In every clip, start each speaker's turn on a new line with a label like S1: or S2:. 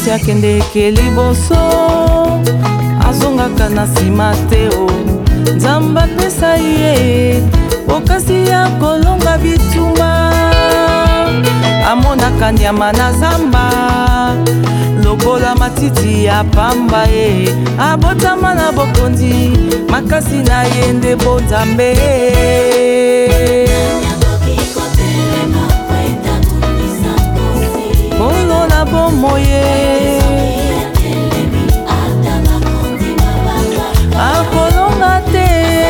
S1: mwasi akendeke liboso azongaka na nsima te o. Nzambe apesa ye okasi ya kolonga bitumba, amonaka nyama na zamba lokola matiti ya pamba ye. Abotama na bokonzi makasi na ye nde bonzambe. Kolo na bomoye akolonga te.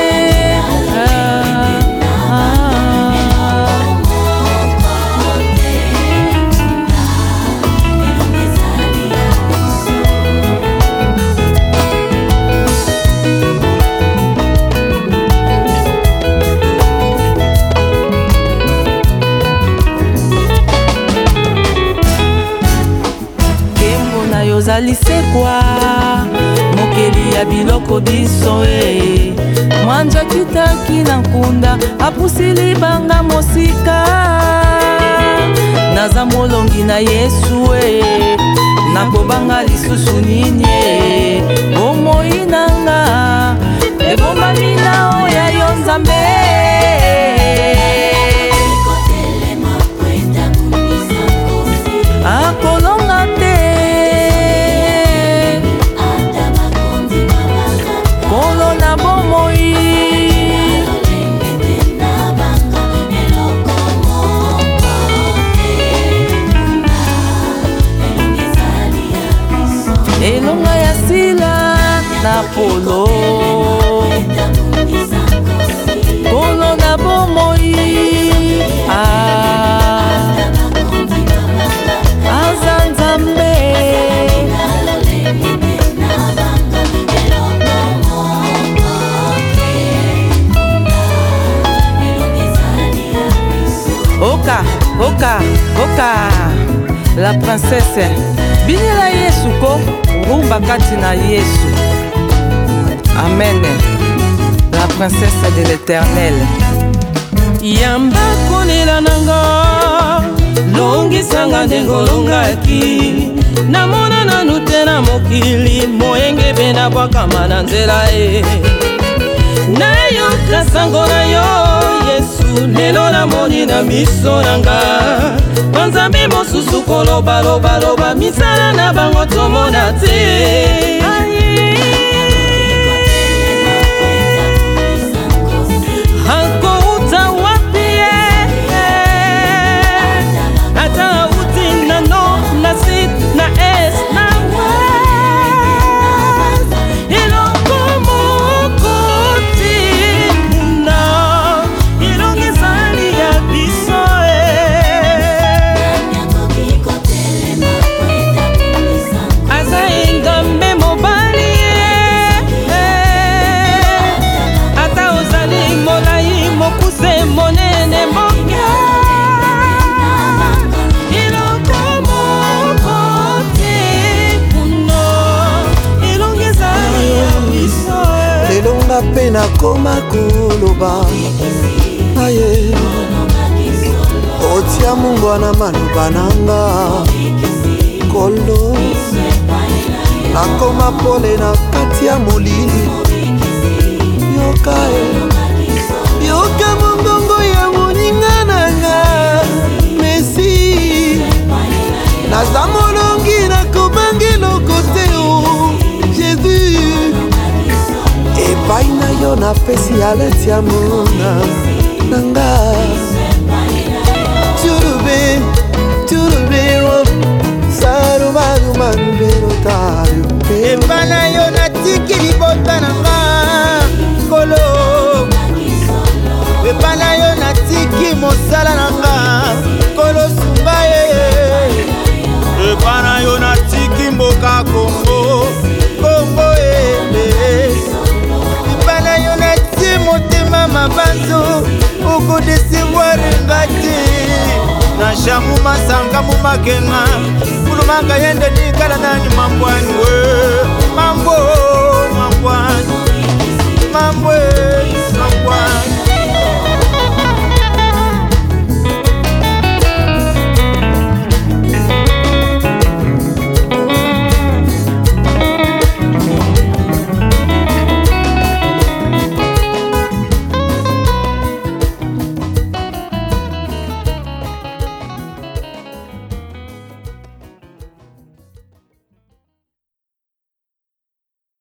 S1: Ozali sekwa mokeli ya biloko biso e. Mwanja kitaki na nkunda apusi libanga mosika, naza molongi na Yesu e. Nakobanga lisusu nini e. Bomoi nanga ebombami na oya yo Nzambe. Akolonga te elonga ya sila na polo. Polo na bomoi aza Nzambe. Oka, oka, oka, la princesse binela Yesu ko rumba kati na Yesu. Amen. La princesse de l'Éternel.
S2: Yamba kolela nanga longisanga ndengolongaki, namona nanu te na mokili moyenge bena bwakama na nzela e. Nayoka sango na yo Yesu lelo namoni na miso nanga. Banzambe mosusu kolobaloba misala na bango tomona te. Akouta wapi ata uti na no na sit na es na west. Eloko mokoti na ilongezali ya biso aza engambe mobali ata ozali molai mokuse monene moke. Iloko mokoti puno ilongezali ya biso
S3: elonga pe nakoma koloba aye. Otia Mungu na maloba nanga kolo nakoma pole na kati ya molili. Yoka e yoka mongongo ya moninga nanga Mesi. Naza molongi nakobangi lokote o Jésus. Epai na yo napesi aleti ya mona nanga. Turube sarubaru manubero tayo.
S4: Epai na yo natiki libota nanga kolo. Epai na yo natiki mosala nanga kolo sunga ye. Epai na yo natiki mboka Kongo epai na yo nati motema mabanzo okodesivoir ngati na shamu masanga mu makenga kulumanga yende nikala nani mambwani we mambwani